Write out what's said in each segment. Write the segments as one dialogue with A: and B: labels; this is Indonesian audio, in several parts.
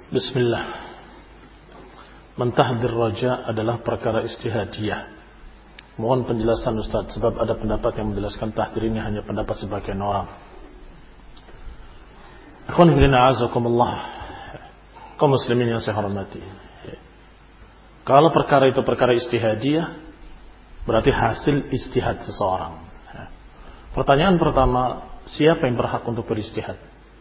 A: Bismillah. Mentahdir raja adalah perkara ijtihadiyah. Mohon penjelasan Ustaz, sebab ada pendapat yang menjelaskan tahdir ini hanya pendapat sebagian orang. Ikhwan fillah a'azakumullah, kaum muslimin yang saya hormati. Kalau perkara itu perkara ijtihadiyah, berarti hasil ijtihad seseorang. Pertanyaan pertama, siapa yang berhak untuk berijtihad?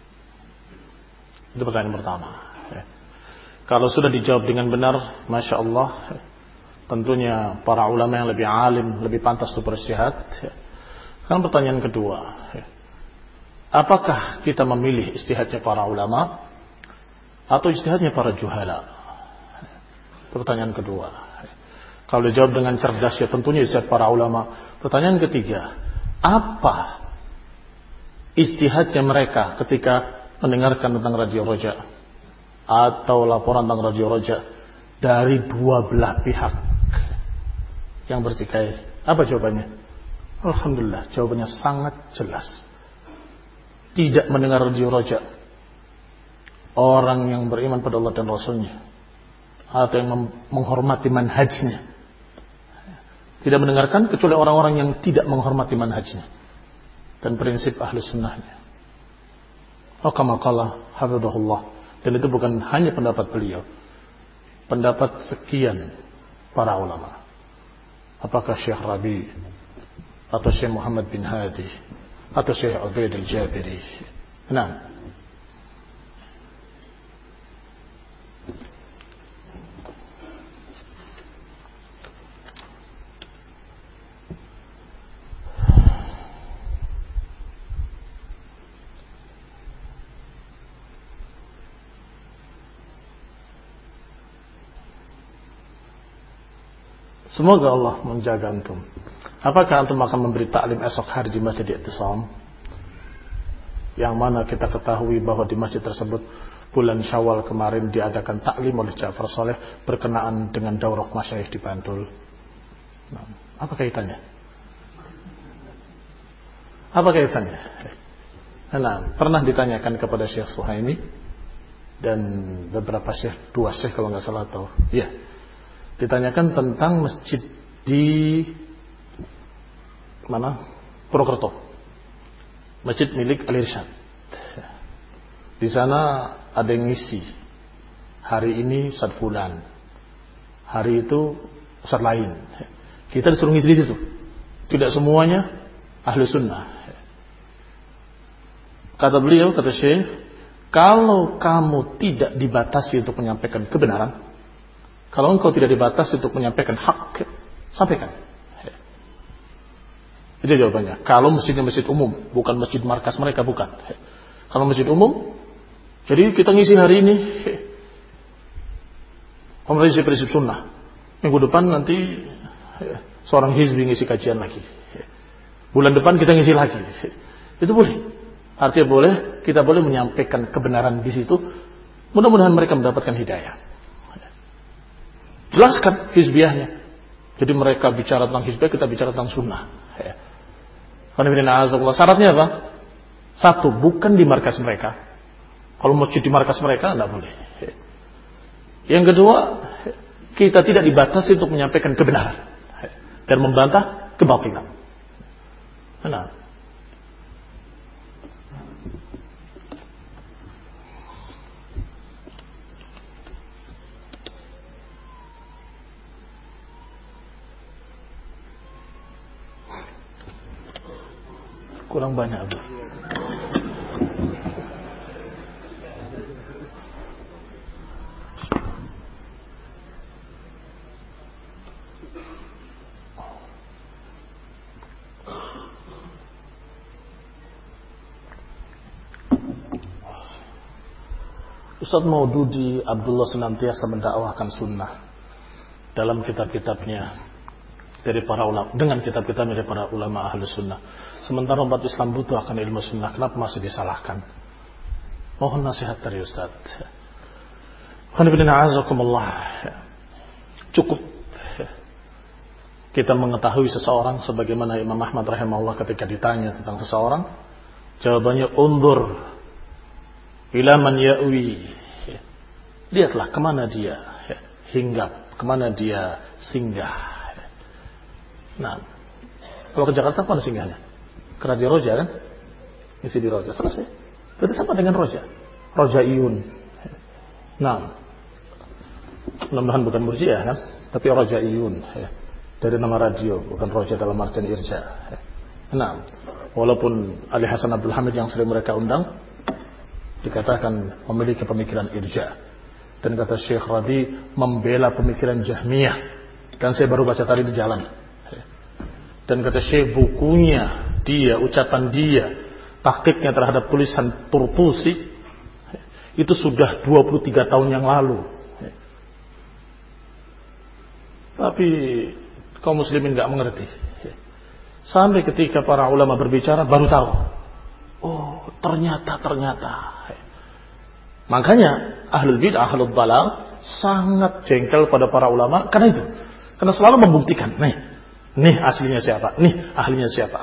A: Itu pertanyaan pertama. Kalau sudah dijawab dengan benar, Masya Allah, tentunya para ulama yang lebih alim, lebih pantas untuk berijtihad. Kan pertanyaan kedua, apakah kita memilih ijtihadnya para ulama atau ijtihadnya para juhala? Itu pertanyaan kedua. Kalau dijawab dengan cerdas, ya tentunya ijtihad para ulama. Pertanyaan ketiga, apa ijtihadnya mereka ketika mendengarkan tentang radio Roja atau laporan tentang radio Roja dari dua belah pihak yang bertikai? Apa jawabannya? Alhamdulillah, jawabannya sangat jelas. Tidak mendengar radio Roja orang yang beriman pada Allah dan Rasulnya atau yang menghormati manhajnya. Tidak mendengarkan kecuali orang-orang yang tidak menghormati manhajnya dan prinsip ahli sunnahnya. Kama qala hafizahullah. Dan itu bukan hanya pendapat beliau, pendapat sekian para ulama. Apakah Syekh Rabi atau Syekh Muhammad bin Hadi atau Syekh Ubaid al-Jabiri. Nah, semoga Allah menjaga antum. Apakah antum akan memberi taklim esok hari di Masjid I'tisam? Yang mana kita ketahui bahwa di masjid tersebut bulan Syawal kemarin diadakan taklim oleh Ja'far Saleh berkenaan dengan daurah masyayikh di Bantul. Nah, apa kaitannya? Apa kaitannya? Nah, pernah ditanyakan kepada Syekh Suhaimi dan beberapa syekh, dua syekh kalau nggak salah, atau ya, ditanyakan tentang masjid di mana? Purwokerto. Masjid milik Al-Irsyad. Di sana ada yang ngisi. Hari ini Ustaz fulan. Hari itu Ustaz lain. Kita disuruh ngisi di situ. Tidak semuanya ahli sunnah. Kata beliau, kata Syekh, kalau kamu tidak dibatasi untuk menyampaikan kebenaran, kalau engkau tidak dibatasi untuk menyampaikan hak, sampaikan. Itu jawabannya. Kalau masjidnya masjid umum, bukan masjid markas mereka, bukan. Kalau masjid umum, jadi kita ngisi hari ini, pemerintah prinsip sunnah. Minggu depan nanti seorang hizbi ngisi kajian lagi. Bulan depan kita ngisi lagi. Itu boleh. Artinya boleh, kita boleh menyampaikan kebenaran di situ. Mudah-mudahan mereka mendapatkan hidayah. Jelaskan hizbiyahnya. Jadi mereka bicara tentang hizbiyah, kita bicara tentang sunnah. Syaratnya apa? Satu, bukan di markas mereka. Kalau masjid di markas mereka, tidak boleh. Yang kedua, kita tidak dibatasi untuk menyampaikan kebenaran dan membantah kebatilan. Nah, kurang banyak, Abu. Ustaz Maududi Abdullah senantiasa mendakwahkan sunnah dalam kitab-kitabnya dari para ulama, dengan kitab-kitab dari para ulama ahli sunnah. Sementara umat Islam butuh akan ilmu sunnah, kenapa masih disalahkan? Mohon nasihat dari Ustaz. Cukup kita mengetahui seseorang sebagaimana Imam Ahmad rahimahullah ketika ditanya tentang seseorang, jawabannya undur ila man ya'wi Lihatlah kemana dia hinggap, kemana dia singgah. Nah, kalau ke Jakarta mana singgahnya? Karena di Roja kan? Isi di Roja, selesai. Berarti sama dengan Roja. Rojaiyun. Nah, mudah-mudahan bukan Murji'ah kan? Tapi Rojaiyun. Dari nama radio, bukan Roja dalam artian irja. Nah, walaupun Ali Hasan Abdul Hamid yang sering mereka undang dikatakan memiliki pemikiran irja, dan kata Syekh Rabi membela pemikiran Jahmiyah, dan saya baru baca tadi di jalan. Dan kata Syekh bukunya dia, ucapan dia, tahqiqnya terhadap tulisan Turtusi itu sudah 23 tahun yang lalu. Tapi kaum muslimin gak mengerti. Sampai ketika para ulama berbicara baru tahu. Oh, ternyata. Makanya ahlul bid'ah, ahlul dalal sangat jengkel pada para ulama karena itu. Karena selalu membuktikan, nih aslinya siapa? Nih ahlinya siapa?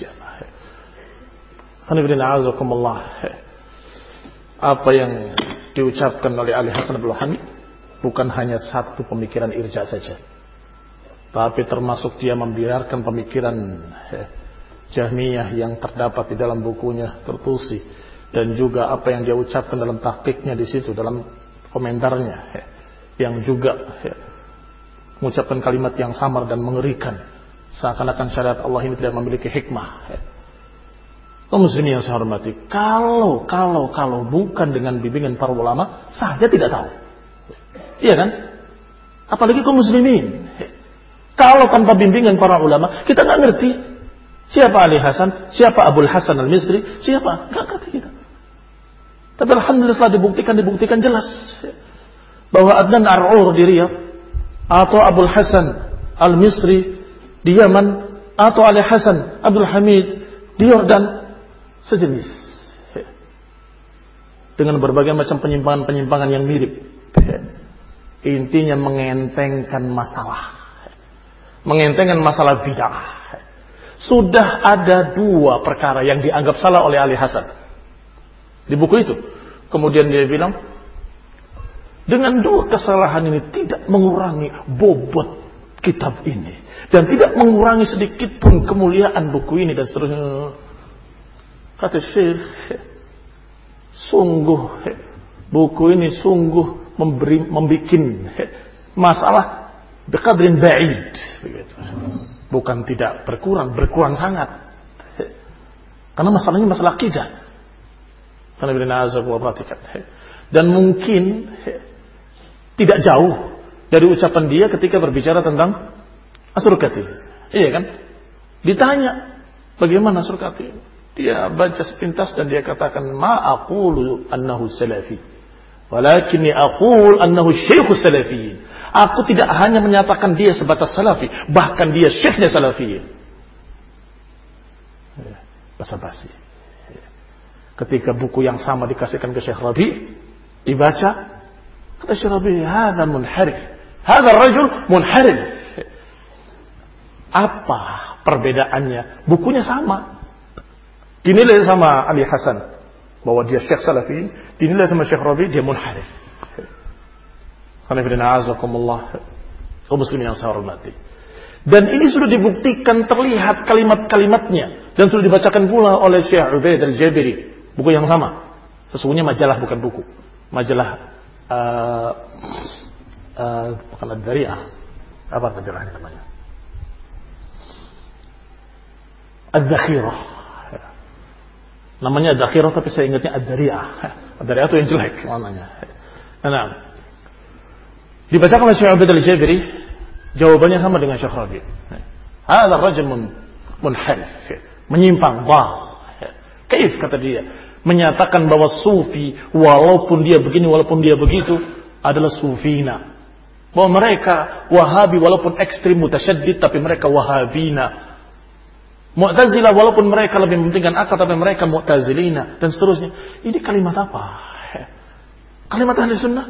A: Apa yang diucapkan oleh Ali Hasan Abdul Hamid bukan hanya satu pemikiran irja saja, tapi termasuk dia membiarkan pemikiran Jahmiyah yang terdapat di dalam bukunya Turtusi, dan juga apa yang dia ucapkan dalam tahqiqnya di situ, dalam komentarnya, yang juga mengucapkan kalimat yang samar dan mengerikan, seakan-akan syariat Allah ini tidak memiliki hikmah. Kaum muslimin yang saya hormati, kalau bukan dengan bimbingan para ulama, saya tidak tahu. Iya kan? Apalagi kaum muslimin. Kalau tanpa bimbingan para ulama, kita nggak ngerti siapa Ali Hasan, siapa Abul Hasan Al-Misri, siapa, nggak ngerti kita. Tapi alhamdulillah setelah dibuktikan jelas bahwa Adnan Ar-Ur di Riyadh, atau Abul Hasan Al-Misri di Yaman, atau Ali Hasan Abdul Hamid di Yordan, sejenis, dengan berbagai macam penyimpangan yang mirip. Intinya mengentengkan masalah bid'ah. Sudah ada 2 perkara yang dianggap salah oleh Ali Hasan di buku itu. Kemudian dia bilang, dengan 2 kesalahan ini tidak mengurangi bobot kitab ini, dan tidak mengurangi sedikit pun kemuliaan buku ini, dan seterusnya. Kata Syekh, sungguh buku ini sungguh membuat masalah biqadrin ba'id, bukan tidak berkurang sangat, karena masalahnya masalah akidah. Karena bila perhatikan, dan mungkin tidak jauh dari ucapan dia ketika berbicara tentang As-Surqati. Iya kan? Ditanya bagaimana As-Surqati, dia baca sepintas dan dia katakan, ma aqulu annahu salafi, walakinni aqul annahu syekhus salafiyin. Aku tidak hanya menyatakan dia sebatas salafi, bahkan dia syekhnya salafiyin. Basa-basi. Ketika buku yang sama dikasihkan ke Syekh Rabi, dibaca, kata Syekh Rabi, hadza munharif, hadza rajul munharif. Apa perbedaannya? Bukunya sama, dinilai sama Ali Hasan bahwa dia Syekh Salafi, dinilai sama Syekh Rabi dia munharif. Kaum muslimin yang saya hormati. Dan ini sudah dibuktikan, terlihat kalimat-kalimatnya, dan sudah dibacakan pula oleh Syekh Ubaid Al-Jabiri, buku yang sama. Sesungguhnya majalah bukan buku, majalah bukan Ad-Dari'ah. Apa majalahnya namanya? Ad-Dakhirah. Namanya Ad-Dakhirah, tapi saya ingatnya Ad-Dari'ah. Ad-Dari'ah itu yang jelek namanya. Nah, dibacakan oleh Syekh Ubaid Al-Jabiri, jawabannya sama dengan Syekh Rabi. Hadza rajul munharif, menyimpang, kaif kata dia, menyatakan bahwa sufi walaupun dia begini walaupun dia begitu adalah sufina, bahwa mereka Wahabi walaupun ekstrim mutasyaddid tapi mereka Wahabina, Mu'tazilah walaupun mereka lebih mementingkan akal tapi mereka Mu'tazilina, dan seterusnya. Ini kalimat apa? Kalimat ahli sunnah?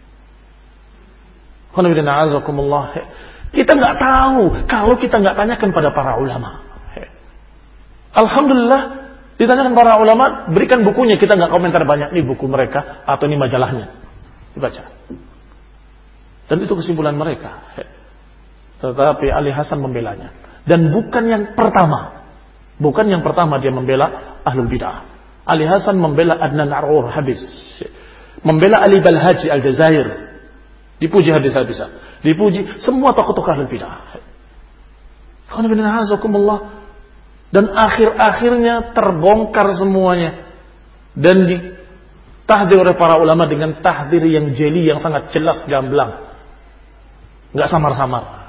A: Kita nggak tahu kalau kita nggak tanyakan pada para ulama. Alhamdulillah ditanyakan para ulama, berikan bukunya, kita nggak komentar banyak nih buku mereka atau ini majalahnya. Dibaca. Dan itu kesimpulan mereka. Tetapi Ali Hasan membelanya. Dan bukan yang pertama. Bukan yang pertama dia membela ahlul bid'ah. Ali Hasan membela Adnan Ar'ur habis. Membela Ali Balhaji Al-Jazair. Dipuji habis-habisan. Dipuji semua tokoh-tokoh ahlul bid'ah. Dan akhir-akhirnya terbongkar semuanya. Dan ditahdir oleh para ulama dengan tahdir yang jeli, yang sangat jelas, gamblang. Nggak samar-samar.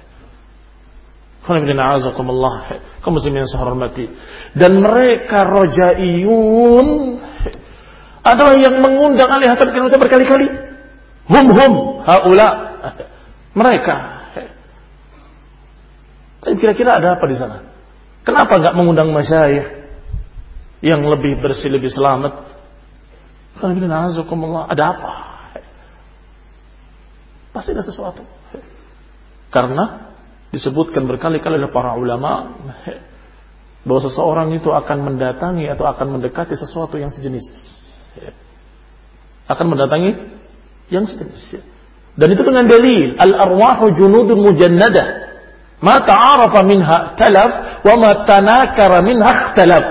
A: Kaum muslimin yang saya hormati. Dan mereka rojaiyun adalah yang mengundang Ali Hasan Kinuta berkali-kali. Hum haula. Mereka. Tapi kira-kira ada apa di sana? Kenapa nggak mengundang masyayikh yang lebih bersih, lebih selamat? Ada apa? Pasti ada sesuatu. Karena disebutkan berkali-kali oleh para ulama bahwa seseorang itu akan mendatangi atau akan mendekati sesuatu yang sejenis. Akan mendatangi yang sejenis. Dan itu dengan dalil al-arwahu junudun mujannadah ma ta'arafa minha talaf wa ma tanakara minha ikhtalaf.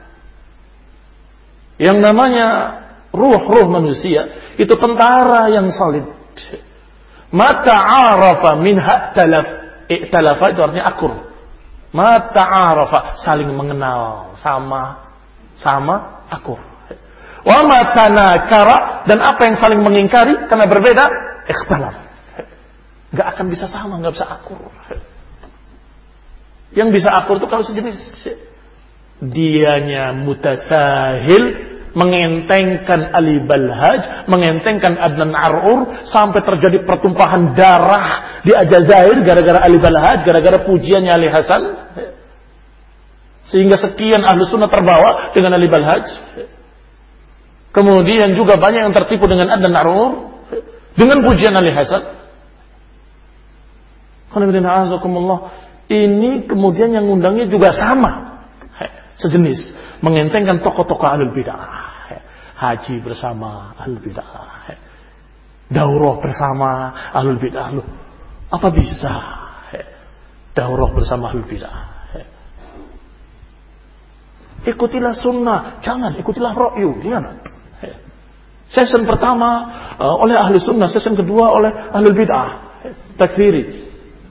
A: Yang namanya ruh-ruh manusia itu tentara yang solid. Ma ta'arafa minha talaf. Iktalafa itu artinya akur. Ma ta'arafa, saling mengenal, sama akur. Wa ma tanakara, dan apa yang saling mengingkari karena berbeda, ikhtalaf. Enggak akan bisa sama, enggak bisa akur. Yang bisa akur itu kalau sejenis. Dianya mutasahil, mengentengkan Ali Balhaj, mengentengkan Adnan Ar'ur, sampai terjadi pertumpahan darah di Aljazair gara-gara Ali Balhaj, gara-gara pujiannya Ali Hasan, sehingga sekian ahlu sunnah terbawa dengan Ali Balhaj. Kemudian juga banyak yang tertipu dengan Adnan Ar'ur dengan pujian Ali Hasan. Ini kemudian yang ngundangnya juga sama, sejenis, mengentengkan tokoh-tokoh ahlul bid'ah. Haji bersama ahlul bid'ah, daurah bersama ahlul bid'ah. Loh, apa bisa daurah bersama ahlul bid'ah? Ikutilah sunnah, jangan ikutilah ra'yu. Gimana? Session pertama oleh ahli sunnah, session kedua oleh ahlul bid'ah, takfiri.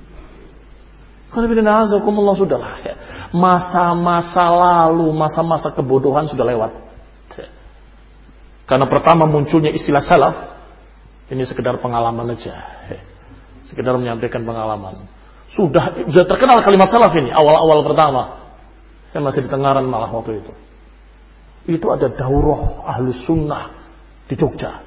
A: Sudahlah. Masa-masa lalu, masa-masa kebodohan sudah lewat. Karena pertama munculnya istilah salaf, ini sekedar pengalaman aja, sekedar menyampaikan pengalaman. Sudah terkenal kalimat salaf ini awal-awal pertama. Saya masih di Tengaran malah waktu itu. Itu ada daurah ahli sunnah di Jogja.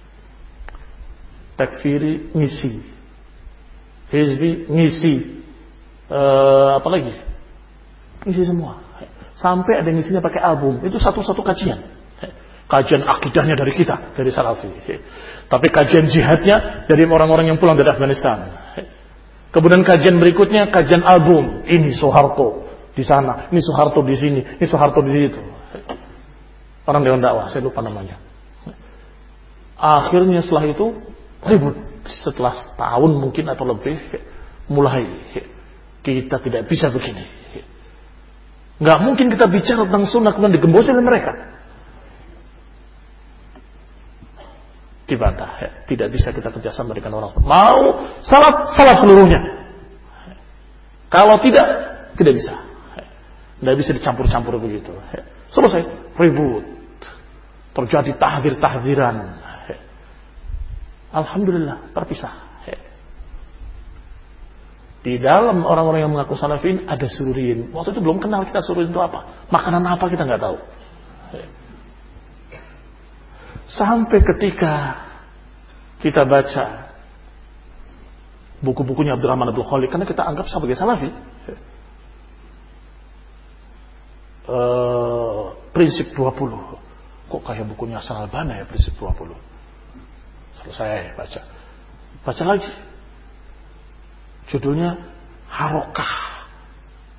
A: Takfiri ngisi, hizbi ngisi, apa lagi? Ngisi semua. Sampai ada yang ngisinya pakai album. Itu satu-satu kajian. Kajian akidahnya dari kita, dari Salafi. Tapi kajian jihadnya dari orang-orang yang pulang dari Afghanistan. Kemudian kajian berikutnya, kajian album. Ini Soeharto di sana, ini Soeharto di sini, ini Soeharto di situ. Orang Dewan Dakwah, saya lupa namanya. Akhirnya setelah itu ribut. Setelah setahun mungkin atau lebih, mulai kita tidak bisa begini. Nggak mungkin kita bicara tentang sunnah kemudian digembosi oleh mereka. Dibantah, tidak bisa kita kerjasama dengan orang. Mau salat seluruhnya. Kalau tidak bisa. Tidak bisa dicampur-campur begitu. Selesai, ribut. Terjadi tahdir-tahdiran. Alhamdulillah, terpisah. Di dalam orang-orang yang mengaku salafin ada sururin. Waktu itu belum kenal kita sururin itu apa. Makanan apa kita nggak tahu. Sampai ketika kita baca buku-bukunya Abdurrahman Abdul Khaliq, karena kita anggap sebagai salafi. Prinsip 20. Kok kayak bukunya Hasan Al-Banna ya, Prinsip 20. Selesai baca. Baca lagi. Judulnya Harokah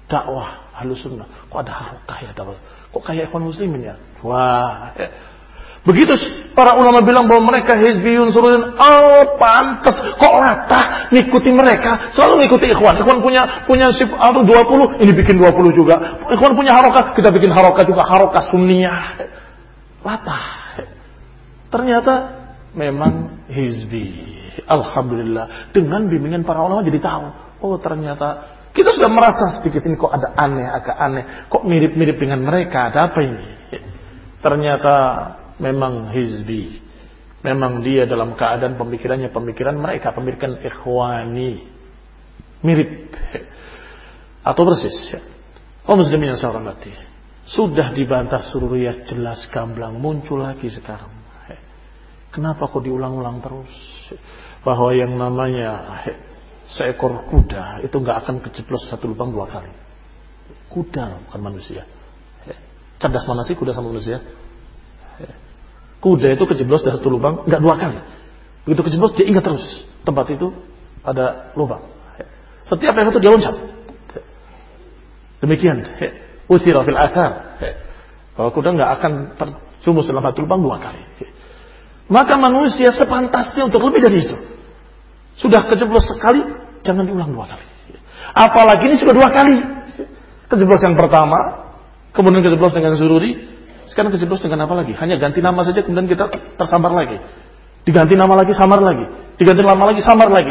A: Dakwah Ahlus Sunnah. Kok ada harokah ya dakwah? Kok kayak Ikhwan Muslimin ya? Wah. Begitu para ulama bilang bahwa mereka hizbiyun sururiyun, oh pantas kok rata ngikuti mereka, selalu ngikuti ikhwan. Ikhwan punya sif 20, ini bikin 20 juga. Ikhwan punya harokah, kita bikin harokah juga, harokah sunniyah. Rata. Ternyata memang hizbi. Alhamdulillah, dengan bimbingan para ulama jadi tahu, oh ternyata kita sudah merasa sedikit ini kok ada aneh, agak aneh, kok mirip-mirip dengan mereka, ada apa ini? Ternyata memang hizbi. Memang dia dalam keadaan pemikirannya pemikiran mereka, pemikiran ikhwani. Mirip atau persis. Oh muslimin yang saya hormati, sudah dibantah sururiyah jelas gamblang, muncul lagi sekarang. Kenapa kok diulang-ulang terus? Bahwa yang namanya seekor kuda itu nggak akan kejeblos satu lubang 2 kali. Kuda bukan manusia. Cerdas mana sih kuda sama manusia? Kuda itu kejeblos dari satu lubang nggak 2 kali. Begitu kejeblos dia ingat terus tempat itu ada lubang. Setiap yang itu dia loncat. Demikian. Usira fil athar. Bahwa kuda nggak akan terjumus dalam satu lubang 2 kali. Maka manusia sepantasnya untuk lebih dari itu. Sudah kejeblos sekali, jangan diulang 2 kali. Apalagi ini sudah 2 kali. Kejeblos yang pertama, kemudian kejeblos dengan sururi, sekarang kejeblos dengan apa lagi? Hanya ganti nama saja, kemudian kita tersambar lagi. Diganti nama lagi, samar lagi. Diganti nama lagi, samar lagi.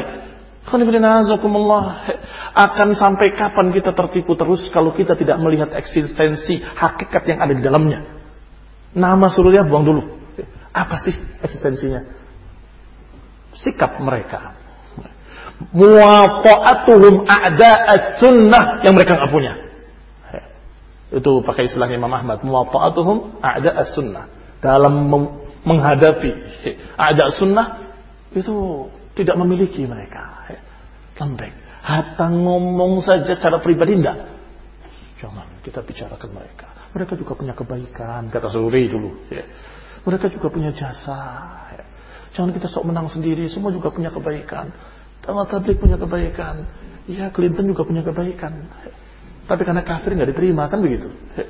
A: Akan sampai kapan kita tertipu terus kalau kita tidak melihat eksistensi hakikat yang ada di dalamnya? Nama sururi buang dulu. Apa sih eksistensinya? Sikap mereka. Muwafa'atuhum a'da'as sunnah yang mereka nggak punya. Itu pakai istilahnya Imam Ahmad. Muwafa'atuhum a'da'as sunnah. Dalam menghadapi a'da'as sunnah itu tidak memiliki mereka. Lembek. Hatta ngomong saja secara pribadi enggak. Jangan kita bicarakan mereka. Mereka juga punya kebaikan. Kata Suri dulu. Mereka juga punya jasa. Jangan kita sok menang sendiri. Semua juga punya kebaikan. Tabligh punya kebaikan. Ya, Clinton juga punya kebaikan. Tapi karena kafir nggak diterima, kan begitu.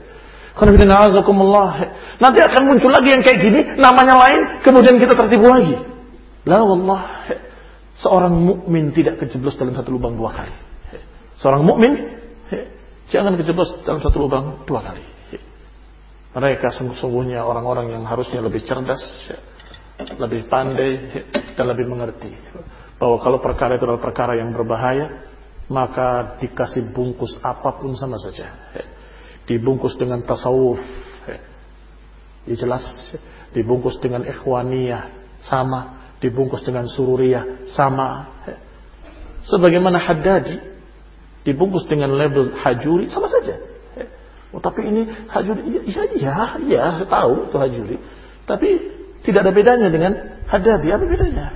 A: Nanti akan muncul lagi yang kayak gini, namanya lain, kemudian kita tertipu lagi. La wallah, seorang mukmin tidak kejeblos dalam satu lubang 2 kali. Seorang mukmin jangan kejeblos dalam satu lubang 2 kali. Mereka sungguh-sungguhnya orang-orang yang harusnya lebih cerdas, lebih pandai, dan lebih mengerti bahwa kalau perkara itu adalah perkara yang berbahaya, maka dikasih bungkus apapun sama saja. Dibungkus dengan tasawuf, ya jelas. Dibungkus dengan ikhwaniyah, sama. Dibungkus dengan sururiyah, sama. Sebagaimana Haddadi dibungkus dengan label hajuri, sama saja. Oh, tapi ini hajuri, iya, saya tahu itu hajuri. Tapi tidak ada bedanya dengan Haddadi. Apa bedanya?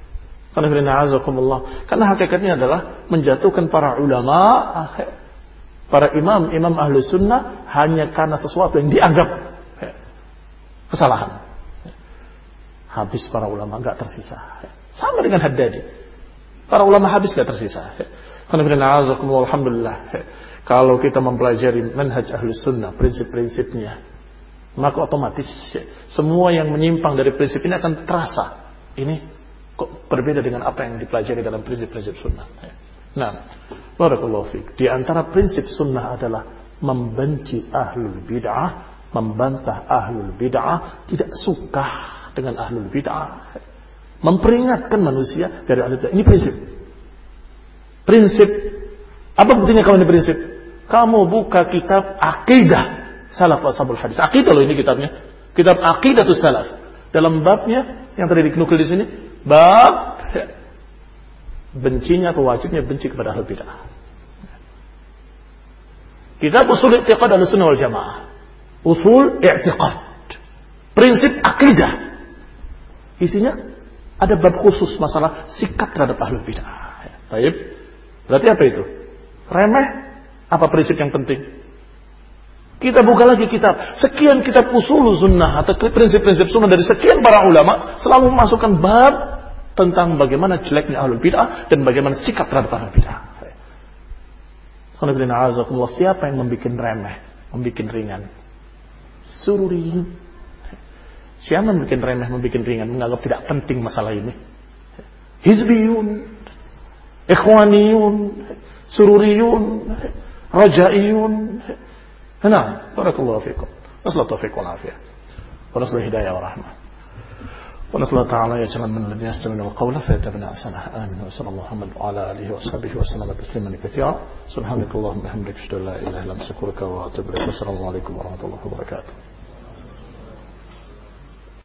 A: Karena hakikatnya adalah menjatuhkan para ulama, para imam ahlu sunnah hanya karena sesuatu yang dianggap kesalahan. Habis para ulama nggak tersisa. Sama dengan Haddadi. Para ulama habis nggak tersisa. Alhamdulillah. Kalau kita mempelajari manhaj ahlu sunnah, prinsip-prinsipnya, maka otomatis semua yang menyimpang dari prinsip ini akan terasa. Ini kok berbeda dengan apa yang dipelajari dalam prinsip-prinsip sunnah. Nah, barakallahu fiik. Di antara prinsip sunnah adalah membenci ahlul bid'ah, membantah ahlul bid'ah, tidak suka dengan ahlul bid'ah, memperingatkan manusia dari ahlul bid'ah. Ini prinsip. Prinsip. Apa buktinya kalau ini prinsip? Kamu buka kitab Aqidah Salaf Ashabul Hadis. Aqidah loh ini kitabnya. Kitab Aqidatus Salaf. Dalam babnya yang tadi dinukil di sini, bab bencinya atau wajibnya benci kepada ahlul bid'ah. Kitab Usul I'tiqad Ahlussunnah wal Jamaah. Usul I'tiqad. Prinsip akidah. Isinya ada bab khusus masalah sikap terhadap ahlul bid'ah. Baik. Berarti apa itu? Remeh apa prinsip yang penting? Kita buka lagi kitab. Sekian kitab usul sunnah atau prinsip-prinsip sunnah dari sekian para ulama selalu memasukkan bab tentang bagaimana jeleknya ahlul bid'ah dan bagaimana sikap terhadap ahlul bid'ah. Siapa yang membuat remeh, membuat ringan? Sururi. Siapa yang bikin remeh, membikin ringan, menganggap tidak penting masalah ini? Hizbiyun, ikhwaniyun, sururiyun, rajaiyun. Nah, barakallahu fikum. Nasallahu taufiq wal afiyah. Wa nasallahu hidayah wa rahmah. ونسأل الله تعالى يجعل من الذين يستمعون القول فيتبعون أحسنه آمين وصلى الله محمد وعلى آله وصحبه وسلم تسليما كثيرا سبحانك اللهم وبحمدك أشهد أن لا إله إلا أنت أستغفرك وأتوب إليك والسلام عليكم ورحمة الله وبركاته